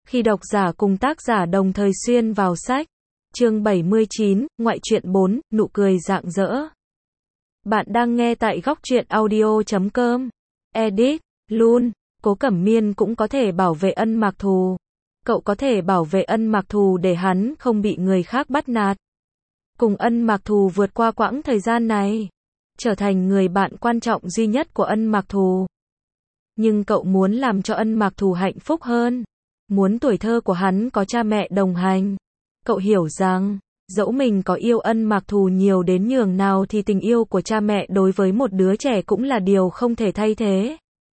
Khi độc giả cùng tác giả đồng thời xuyên vào sách. Chương 79, Ngoại truyện 4, Nụ cười rạng rỡ. Bạn đang nghe tại góc truyện audio.com. Edit, Luôn, Cố Cẩm Miên cũng có thể bảo vệ Ân Mạc Thù. Cậu có thể bảo vệ Ân Mạc Thù để hắn không bị người khác bắt nạt. Cùng Ân Mạc Thù vượt qua quãng thời gian này. Trở thành người bạn quan trọng duy nhất của Ân Mạc Thù. Nhưng cậu muốn làm cho Ân Mạc Thù hạnh phúc hơn. Muốn tuổi thơ của hắn có cha mẹ đồng hành. Cậu hiểu rằng, dẫu mình có yêu Ân Mạc Thù nhiều đến nhường nào thì tình yêu của cha mẹ đối với một đứa trẻ cũng là điều không thể thay thế.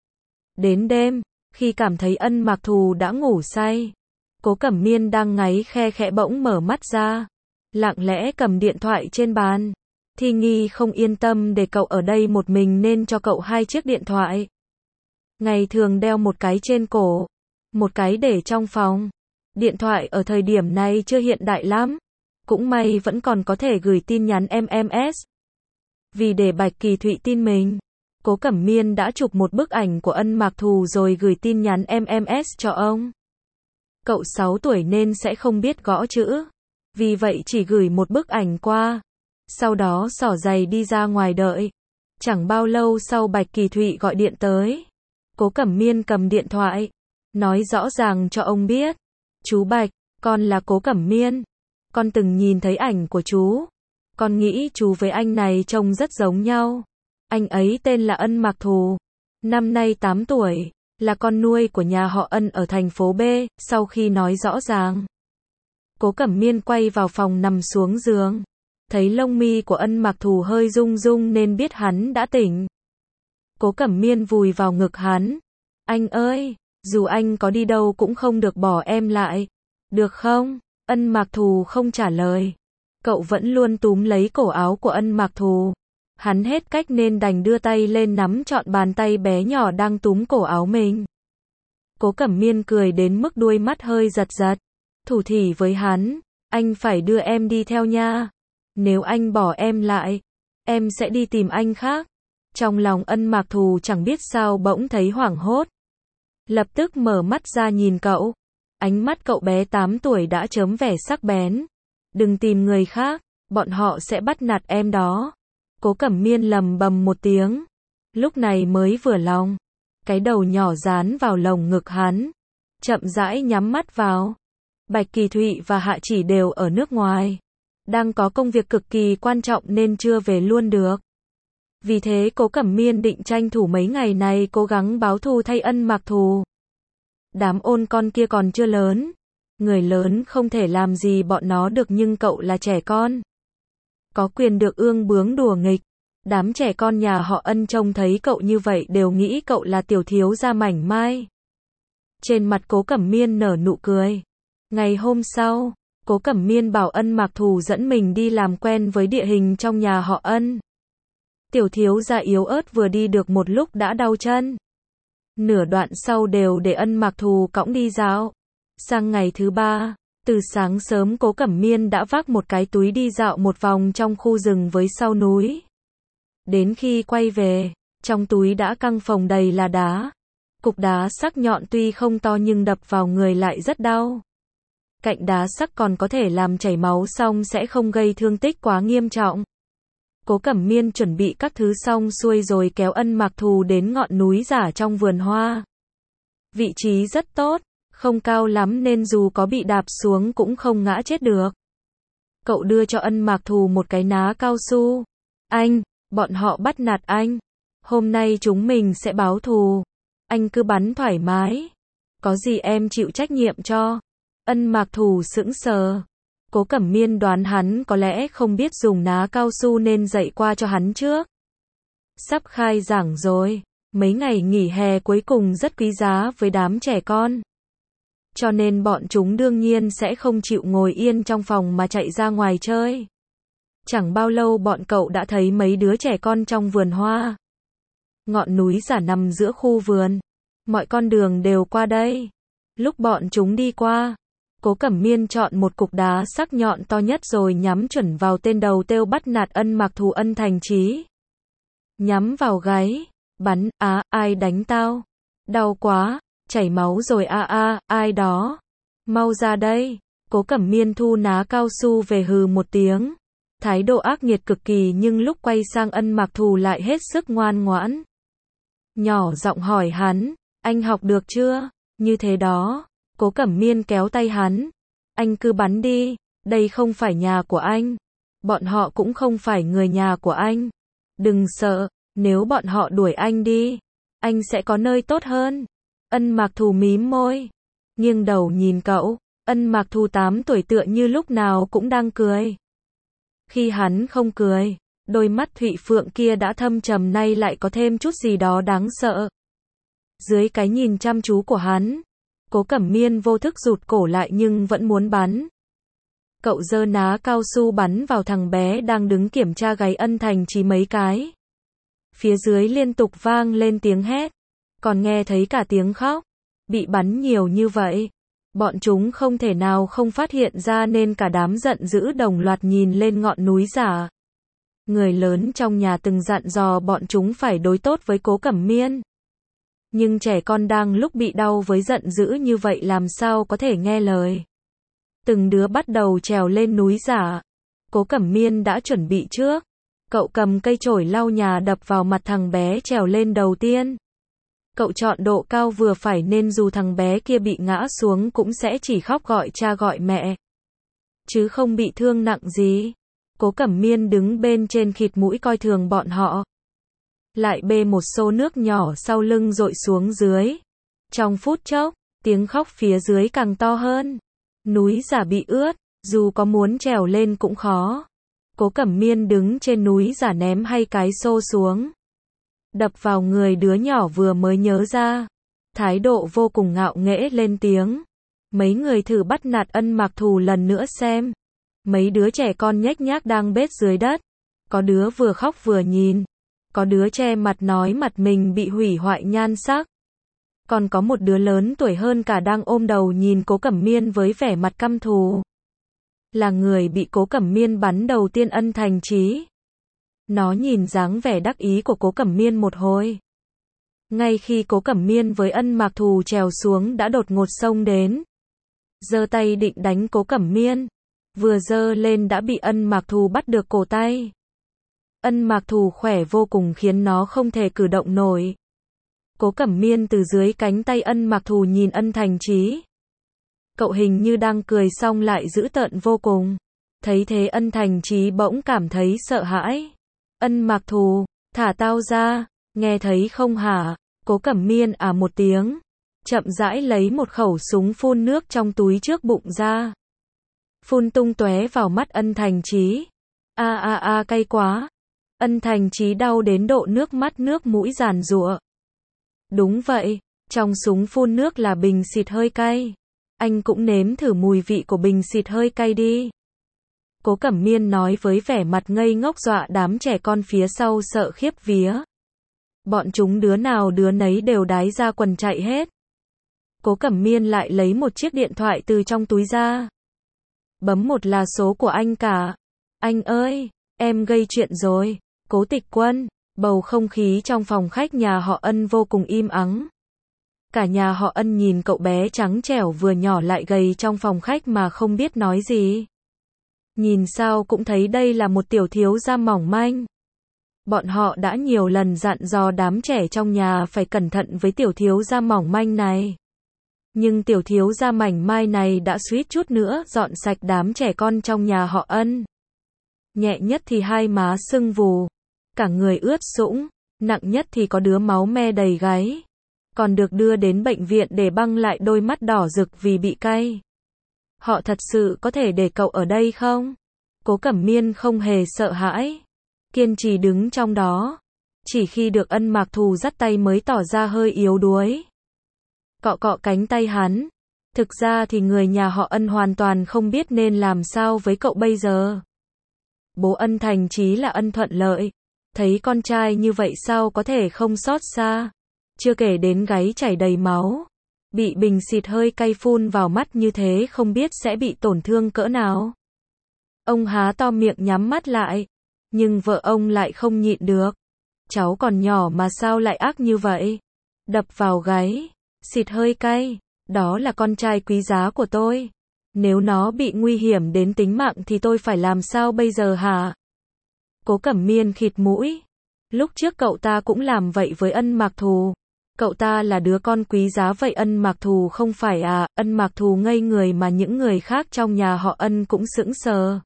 Đến đêm, khi cảm thấy Ân Mạc Thù đã ngủ say, Cố Cẩm Miên đang ngáy khe khẽ bỗng mở mắt ra, lặng lẽ cầm điện thoại trên bàn. Thi Nghi không yên tâm để cậu ở đây một mình nên cho cậu 2 chiếc điện thoại. Ngày thường đeo một cái trên cổ, một cái để trong phòng. Điện thoại ở thời điểm này chưa hiện đại lắm. Cũng may vẫn còn có thể gửi tin nhắn MMS. Vì để Bạch Kỳ Thụy tin mình, Cố Cẩm Miên đã chụp một bức ảnh của Ân Mạc Thù rồi gửi tin nhắn MMS cho ông. Cậu 6 tuổi nên sẽ không biết gõ chữ. Vì vậy chỉ gửi một bức ảnh qua. Sau đó xỏ giày đi ra ngoài đợi. Chẳng bao lâu sau Bạch Kỳ Thụy gọi điện tới. Cố Cẩm Miên cầm điện thoại, nói rõ ràng cho ông biết. Chú Bạch, con là Cố Cẩm Miên. Con từng nhìn thấy ảnh của chú. Con nghĩ chú với anh này trông rất giống nhau. Anh ấy tên là Ân Mạc Thù. Năm nay 8 tuổi. Là con nuôi của nhà họ Ân ở thành phố B. Sau khi nói rõ ràng, Cố Cẩm Miên quay vào phòng nằm xuống giường. Thấy lông mi của Ân Mạc Thù hơi rung rung nên biết hắn đã tỉnh. Cố Cẩm Miên vùi vào ngực hắn. Anh ơi, dù anh có đi đâu cũng không được bỏ em lại. Được không? Ân Mạc Thù không trả lời. Cậu vẫn luôn túm lấy cổ áo của Ân Mạc Thù. Hắn hết cách nên đành đưa tay lên nắm trọn bàn tay bé nhỏ đang túm cổ áo mình. Cố Cẩm Miên cười đến mức đuôi mắt hơi giật giật. Thủ thỉ với hắn. Anh phải đưa em đi theo nha. Nếu anh bỏ em lại, em sẽ đi tìm anh khác. Trong lòng Ân Mạc Thù chẳng biết sao bỗng thấy hoảng hốt. Lập tức mở mắt ra nhìn cậu. Ánh mắt cậu bé 8 tuổi đã chớm vẻ sắc bén. Đừng tìm người khác, bọn họ sẽ bắt nạt em đó. Cố Cẩm Miên lầm bầm một tiếng. Lúc này mới vừa lòng. Cái đầu nhỏ dán vào lồng ngực hắn. Chậm rãi nhắm mắt vào. Bạch Kỳ Thụy và Hạ Chỉ đều ở nước ngoài. Đang có công việc cực kỳ quan trọng nên chưa về luôn được. Vì thế Cố Cẩm Miên định tranh thủ mấy ngày này cố gắng báo thù thay Ân Mạc Thù. Đám ôn con kia còn chưa lớn. Người lớn không thể làm gì bọn nó được nhưng cậu là trẻ con. Có quyền được ương bướng đùa nghịch. Đám trẻ con nhà họ Ân trông thấy cậu như vậy đều nghĩ cậu là tiểu thiếu gia mảnh mai. Trên mặt Cố Cẩm Miên nở nụ cười. Ngày hôm sau, Cố Cẩm Miên bảo Ân Mạc Thù dẫn mình đi làm quen với địa hình trong nhà họ Ân. Tiểu thiếu gia yếu ớt vừa đi được một lúc đã đau chân. Nửa đoạn sau đều để Ân Mạc Thù cõng đi dạo. Sang ngày thứ 3, từ sáng sớm Cố Cẩm Miên đã vác một cái túi đi dạo một vòng trong khu rừng với sau núi. Đến khi quay về, trong túi đã căng phồng đầy là đá. Cục đá sắc nhọn tuy không to nhưng đập vào người lại rất đau. Cạnh đá sắc còn có thể làm chảy máu xong sẽ không gây thương tích quá nghiêm trọng. Cố Cẩm Miên chuẩn bị các thứ xong xuôi rồi kéo Ân Mạc Thù đến ngọn núi giả trong vườn hoa. Vị trí rất tốt, không cao lắm nên dù có bị đạp xuống cũng không ngã chết được. Cậu đưa cho Ân Mạc Thù một cái ná cao su. Anh, bọn họ bắt nạt anh. Hôm nay chúng mình sẽ báo thù. Anh cứ bắn thoải mái. Có gì em chịu trách nhiệm cho. Ân Mạc Thù sững sờ. Cố Cẩm Miên đoán hắn có lẽ không biết dùng ná cao su nên dạy qua cho hắn trước. Sắp khai giảng rồi. Mấy ngày nghỉ hè cuối cùng rất quý giá với đám trẻ con. Cho nên bọn chúng đương nhiên sẽ không chịu ngồi yên trong phòng mà chạy ra ngoài chơi. Chẳng bao lâu bọn cậu đã thấy mấy đứa trẻ con trong vườn hoa. Ngọn núi giả nằm giữa khu vườn. Mọi con đường đều qua đây. Lúc bọn chúng đi qua, Cố Cẩm Miên chọn một cục đá sắc nhọn to nhất rồi nhắm chuẩn vào tên đầu têu bắt nạt Ân Mạc Thù Ân Thành Chí. Nhắm vào gáy, bắn, ai đánh tao? Đau quá, chảy máu rồi ai đó? Mau ra đây. Cố Cẩm Miên thu ná cao su về hừ một tiếng. Thái độ ác nghiệt cực kỳ nhưng lúc quay sang Ân Mạc Thù lại hết sức ngoan ngoãn. Nhỏ giọng hỏi hắn, anh học được chưa? Như thế đó. Cố Cẩm Miên kéo tay hắn. Anh cứ bắn đi, đây không phải nhà của anh. Bọn họ cũng không phải người nhà của anh. Đừng sợ, nếu bọn họ đuổi anh đi, anh sẽ có nơi tốt hơn. Ân Mạc Thù mím môi, nghiêng đầu nhìn cậu. Ân Mạc Thù 8 tuổi tựa như lúc nào cũng đang cười. Khi hắn không cười, đôi mắt Thụy Phượng kia đã thâm trầm nay lại có thêm chút gì đó đáng sợ. Dưới cái nhìn chăm chú của hắn, Cố Cẩm Miên vô thức rụt cổ lại nhưng vẫn muốn bắn. Cậu giơ ná cao su bắn vào thằng bé đang đứng kiểm tra gáy Ân Thành Chí mấy cái. Phía dưới liên tục vang lên tiếng hét, còn nghe thấy cả tiếng khóc. Bị bắn nhiều như vậy, bọn chúng không thể nào không phát hiện ra nên cả đám giận dữ đồng loạt nhìn lên ngọn núi giả. Người lớn trong nhà từng dặn dò bọn chúng phải đối tốt với Cố Cẩm Miên. Nhưng trẻ con đang lúc bị đau với giận dữ như vậy làm sao có thể nghe lời. Từng đứa bắt đầu trèo lên núi giả. Cố Cẩm Miên đã chuẩn bị trước. Cậu cầm cây chổi lau nhà đập vào mặt thằng bé trèo lên đầu tiên. Cậu chọn độ cao vừa phải nên dù thằng bé kia bị ngã xuống cũng sẽ chỉ khóc gọi cha gọi mẹ, chứ không bị thương nặng gì. Cố Cẩm Miên đứng bên trên khịt mũi coi thường bọn họ. Lại bê một xô nước nhỏ sau lưng dội xuống dưới. Trong phút chốc, tiếng khóc phía dưới càng to hơn. Núi giả bị ướt, dù có muốn trèo lên cũng khó. Cố Cẩm Miên đứng trên núi giả ném hay cái xô xuống. Đập vào người đứa nhỏ vừa mới nhớ ra. Thái độ vô cùng ngạo nghễ lên tiếng. Mấy người thử bắt nạt Ân Mạc Thù lần nữa xem. Mấy đứa trẻ con nhếch nhác đang bết dưới đất. Có đứa vừa khóc vừa nhìn. Có đứa che mặt nói mặt mình bị hủy hoại nhan sắc. Còn có một đứa lớn tuổi hơn cả đang ôm đầu nhìn Cố Cẩm Miên với vẻ mặt căm thù. Là người bị Cố Cẩm Miên bắn đầu tiên, Ân Thành Chí. Nó nhìn dáng vẻ đắc ý của Cố Cẩm Miên một hồi. Ngay khi Cố Cẩm Miên với Ân Mạc Thù trèo xuống đã đột ngột xông đến. Giơ tay định đánh Cố Cẩm Miên. Vừa giơ lên đã bị Ân Mạc Thù bắt được cổ tay. Ân Mạc Thù khỏe vô cùng khiến nó không thể cử động nổi. Cố Cẩm Miên từ dưới cánh tay Ân Mạc Thù nhìn Ân Thành Chí. Cậu hình như đang cười xong lại dữ tợn vô cùng. Thấy thế Ân Thành Chí bỗng cảm thấy sợ hãi. Ân Mạc Thù, thả tao ra, nghe thấy không hả? Cố Cẩm Miên một tiếng. Chậm rãi lấy một khẩu súng phun nước trong túi trước bụng ra. Phun tung tóe vào mắt Ân Thành Chí. Cay quá. Ân Thành Chí đau đến độ nước mắt nước mũi giàn giụa. Đúng vậy, trong súng phun nước là bình xịt hơi cay. Anh cũng nếm thử mùi vị của bình xịt hơi cay đi. Cố Cẩm Miên nói với vẻ mặt ngây ngốc dọa đám trẻ con phía sau sợ khiếp vía. Bọn chúng đứa nào đứa nấy đều đái ra quần chạy hết. Cố Cẩm Miên lại lấy một chiếc điện thoại từ trong túi ra. Bấm một là số của anh cả. Anh ơi, em gây chuyện rồi. Cố Tịch Quân. Bầu không khí trong phòng khách nhà họ Ân vô cùng im ắng. Cả nhà họ Ân nhìn cậu bé trắng trẻo vừa nhỏ lại gầy trong phòng khách mà không biết nói gì. Nhìn sao cũng thấy đây là một tiểu thiếu gia mỏng manh. Bọn họ đã nhiều lần dặn dò đám trẻ trong nhà phải cẩn thận với tiểu thiếu gia mỏng manh này. Nhưng tiểu thiếu gia mảnh mai này đã suýt chút nữa dọn sạch đám trẻ con trong nhà họ Ân. Nhẹ nhất thì hai má sưng vù, cả người ướt sũng, nặng nhất thì có đứa máu me đầy gáy. Còn được đưa đến bệnh viện để băng lại đôi mắt đỏ rực vì bị cay. Họ thật sự có thể để cậu ở đây không? Cố Cẩm Miên không hề sợ hãi. Kiên trì đứng trong đó. Chỉ khi được Ân Mạc Thù dắt tay mới tỏ ra hơi yếu đuối. Cọ cọ cánh tay hắn. Thực ra thì người nhà họ Ân hoàn toàn không biết nên làm sao với cậu bây giờ. Bố Ân Thành Chí là Ân Thuận Lợi. Thấy con trai như vậy sao có thể không xót xa. Chưa kể đến gáy chảy đầy máu. Bị bình xịt hơi cay phun vào mắt như thế không biết sẽ bị tổn thương cỡ nào. Ông há to miệng nhắm mắt lại. Nhưng vợ ông lại không nhịn được. Cháu còn nhỏ mà sao lại ác như vậy? Đập vào gáy. Xịt hơi cay. Đó là con trai quý giá của tôi. Nếu nó bị nguy hiểm đến tính mạng thì tôi phải làm sao bây giờ hả? Cố Cẩm Miên khịt mũi. Lúc trước cậu ta cũng làm vậy với Ân Mạc Thù. Cậu ta là đứa con quý giá vậy Ân Mạc Thù không phải à? Ân Mạc Thù ngây người mà những người khác trong nhà họ Ân cũng sững sờ.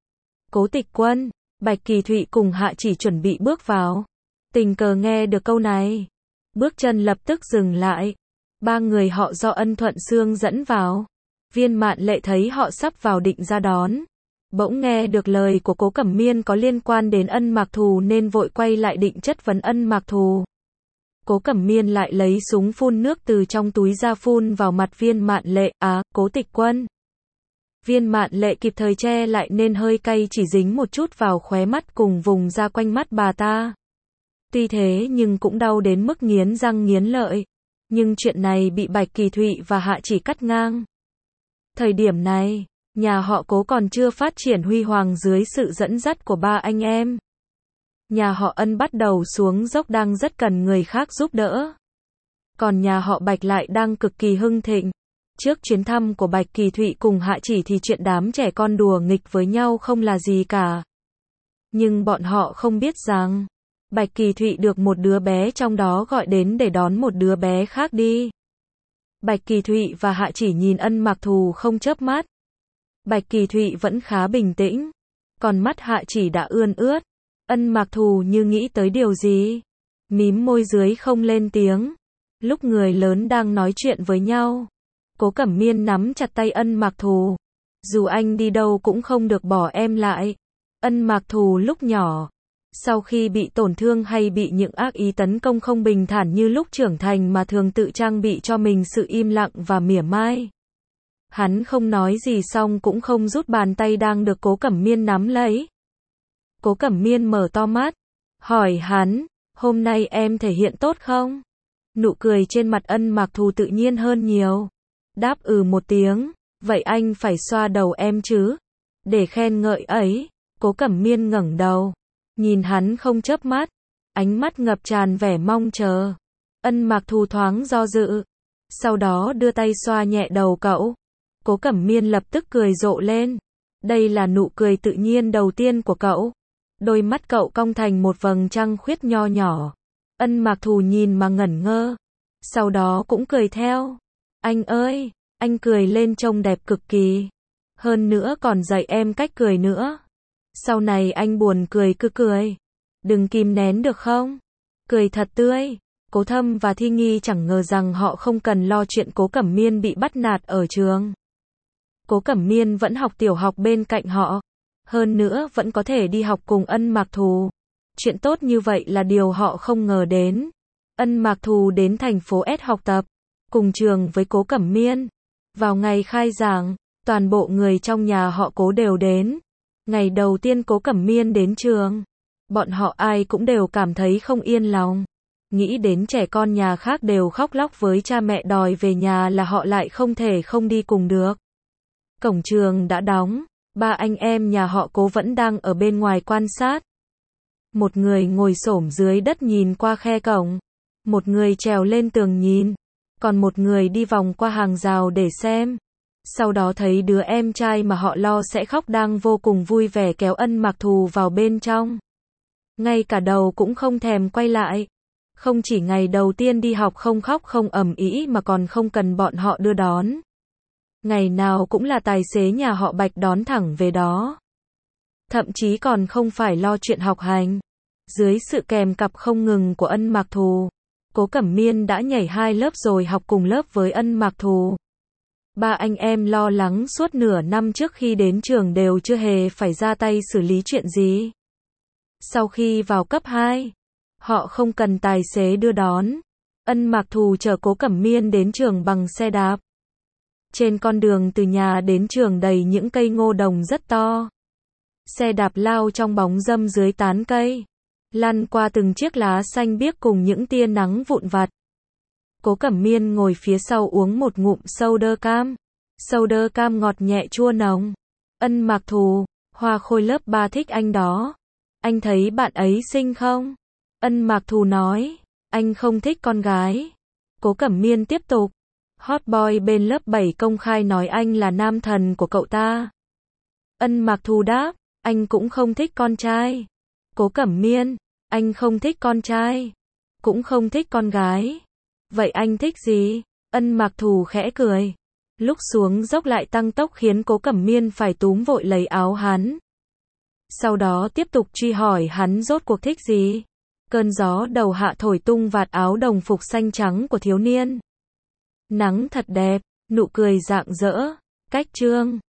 Cố Tịch Quân, Bạch Kỳ Thụy cùng Hạ Chỉ chuẩn bị bước vào. Tình cờ nghe được câu này. Bước chân lập tức dừng lại. Ba người họ do Ân Thuận Sương dẫn vào. Viên Mạn Lệ thấy họ sắp vào định ra đón. Bỗng nghe được lời của Cố Cẩm Miên có liên quan đến Ân Mạc Thù nên vội quay lại định chất vấn Ân Mạc Thù. Cố Cẩm Miên lại lấy súng phun nước từ trong túi ra phun vào mặt Viên Mạn Lệ. Cố Tịch Quân. Viên Mạn Lệ kịp thời che lại nên hơi cay chỉ dính một chút vào khóe mắt cùng vùng ra quanh mắt bà ta. Tuy thế nhưng cũng đau đến mức nghiến răng nghiến lợi. Nhưng chuyện này bị Bạch Kỳ Thụy và Hạ Chỉ cắt ngang. Thời điểm này, nhà họ Cố còn chưa phát triển huy hoàng dưới sự dẫn dắt của ba anh em. Nhà họ Ân bắt đầu xuống dốc đang rất cần người khác giúp đỡ. Còn nhà họ Bạch lại đang cực kỳ hưng thịnh. Trước chuyến thăm của Bạch Kỳ Thụy cùng Hạ Chỉ thì chuyện đám trẻ con đùa nghịch với nhau không là gì cả. Nhưng bọn họ không biết rằng, Bạch Kỳ Thụy được một đứa bé trong đó gọi đến để đón một đứa bé khác đi. Bạch Kỳ Thụy và Hạ Chỉ nhìn Ân Mạc Thù không chớp mắt. Bạch Kỳ Thụy vẫn khá bình tĩnh, còn mắt Hạ Chỉ đã ươn ướt. Ân Mạc Thù như nghĩ tới điều gì, mím môi dưới không lên tiếng. Lúc người lớn đang nói chuyện với nhau, Cố Cẩm Miên nắm chặt tay Ân Mạc Thù. Dù anh đi đâu cũng không được bỏ em lại. Ân Mạc Thù lúc nhỏ, sau khi bị tổn thương hay bị những ác ý tấn công không bình thản như lúc trưởng thành mà thường tự trang bị cho mình sự im lặng và mỉa mai. Hắn không nói gì xong cũng không rút bàn tay đang được Cố Cẩm Miên nắm lấy. Cố Cẩm Miên mở to mắt, hỏi hắn, hôm nay em thể hiện tốt không? Nụ cười trên mặt Ân Mạc Thù tự nhiên hơn nhiều. Đáp một tiếng, vậy anh phải xoa đầu em chứ? Để khen ngợi ấy, Cố Cẩm Miên ngẩng đầu, nhìn hắn không chớp mắt, ánh mắt ngập tràn vẻ mong chờ. Ân Mạc Thù thoáng do dự, sau đó đưa tay xoa nhẹ đầu cậu. Cố Cẩm Miên lập tức cười rộ lên. Đây là nụ cười tự nhiên đầu tiên của cậu. Đôi mắt cậu cong thành một vầng trăng khuyết nho nhỏ. Ân Mạc Thù nhìn mà ngẩn ngơ, sau đó cũng cười theo. Anh ơi, anh cười lên trông đẹp cực kỳ. Hơn nữa còn dạy em cách cười nữa. Sau này anh buồn cười cứ cười. Đừng kìm nén được không? Cười thật tươi. Cố Thâm và Thi Nghi chẳng ngờ rằng họ không cần lo chuyện Cố Cẩm Miên bị bắt nạt ở trường. Cố Cẩm Miên vẫn học tiểu học bên cạnh họ. Hơn nữa vẫn có thể đi học cùng Ân Mạc Thù. Chuyện tốt như vậy là điều họ không ngờ đến. Ân Mạc Thù đến thành phố S học tập, cùng trường với Cố Cẩm Miên. Vào ngày khai giảng, toàn bộ người trong nhà họ Cố đều đến. Ngày đầu tiên Cố Cẩm Miên đến trường, bọn họ ai cũng đều cảm thấy không yên lòng. Nghĩ đến trẻ con nhà khác đều khóc lóc với cha mẹ đòi về nhà là họ lại không thể không đi cùng được. Cổng trường đã đóng, ba anh em nhà họ Cố vẫn đang ở bên ngoài quan sát. Một người ngồi xổm dưới đất nhìn qua khe cổng, một người trèo lên tường nhìn, còn một người đi vòng qua hàng rào để xem. Sau đó thấy đứa em trai mà họ lo sẽ khóc đang vô cùng vui vẻ kéo Ân Mạc Thù vào bên trong. Ngay cả đầu cũng không thèm quay lại. Không chỉ ngày đầu tiên đi học không khóc không ầm ĩ mà còn không cần bọn họ đưa đón. Ngày nào cũng là tài xế nhà họ Bạch đón thẳng về đó. Thậm chí còn không phải lo chuyện học hành. Dưới sự kèm cặp không ngừng của Ân Mạc Thù, Cố Cẩm Miên đã nhảy 2 lớp rồi học cùng lớp với Ân Mạc Thù. Ba anh em lo lắng suốt nửa năm trước khi đến trường đều chưa hề phải ra tay xử lý chuyện gì. Sau khi vào cấp 2, họ không cần tài xế đưa đón. Ân Mạc Thù chở Cố Cẩm Miên đến trường bằng xe đạp. Trên con đường từ nhà đến trường đầy những cây ngô đồng rất to. Xe đạp lao trong bóng râm dưới tán cây, lăn qua từng chiếc lá xanh biếc cùng những tia nắng vụn vặt. Cố Cẩm Miên ngồi phía sau uống một ngụm soda cam. Soda cam ngọt nhẹ chua nồng. Ân Mạc Thù, Hoa Khôi lớp 3 thích anh đó. Anh thấy bạn ấy xinh không? Ân Mạc Thù nói, anh không thích con gái. Cố Cẩm Miên tiếp tục, Hot boy bên lớp 7 công khai nói anh là nam thần của cậu ta. Ân Mạc Thù đáp, anh cũng không thích con trai. Cố Cẩm Miên, anh không thích con trai, cũng không thích con gái. Vậy anh thích gì? Ân Mạc Thù khẽ cười. Lúc xuống dốc lại tăng tốc khiến Cố Cẩm Miên phải túm vội lấy áo hắn. Sau đó tiếp tục truy hỏi hắn rốt cuộc thích gì. Cơn gió đầu hạ thổi tung vạt áo đồng phục xanh trắng của thiếu niên. Nắng thật đẹp, nụ cười rạng rỡ. Cách chương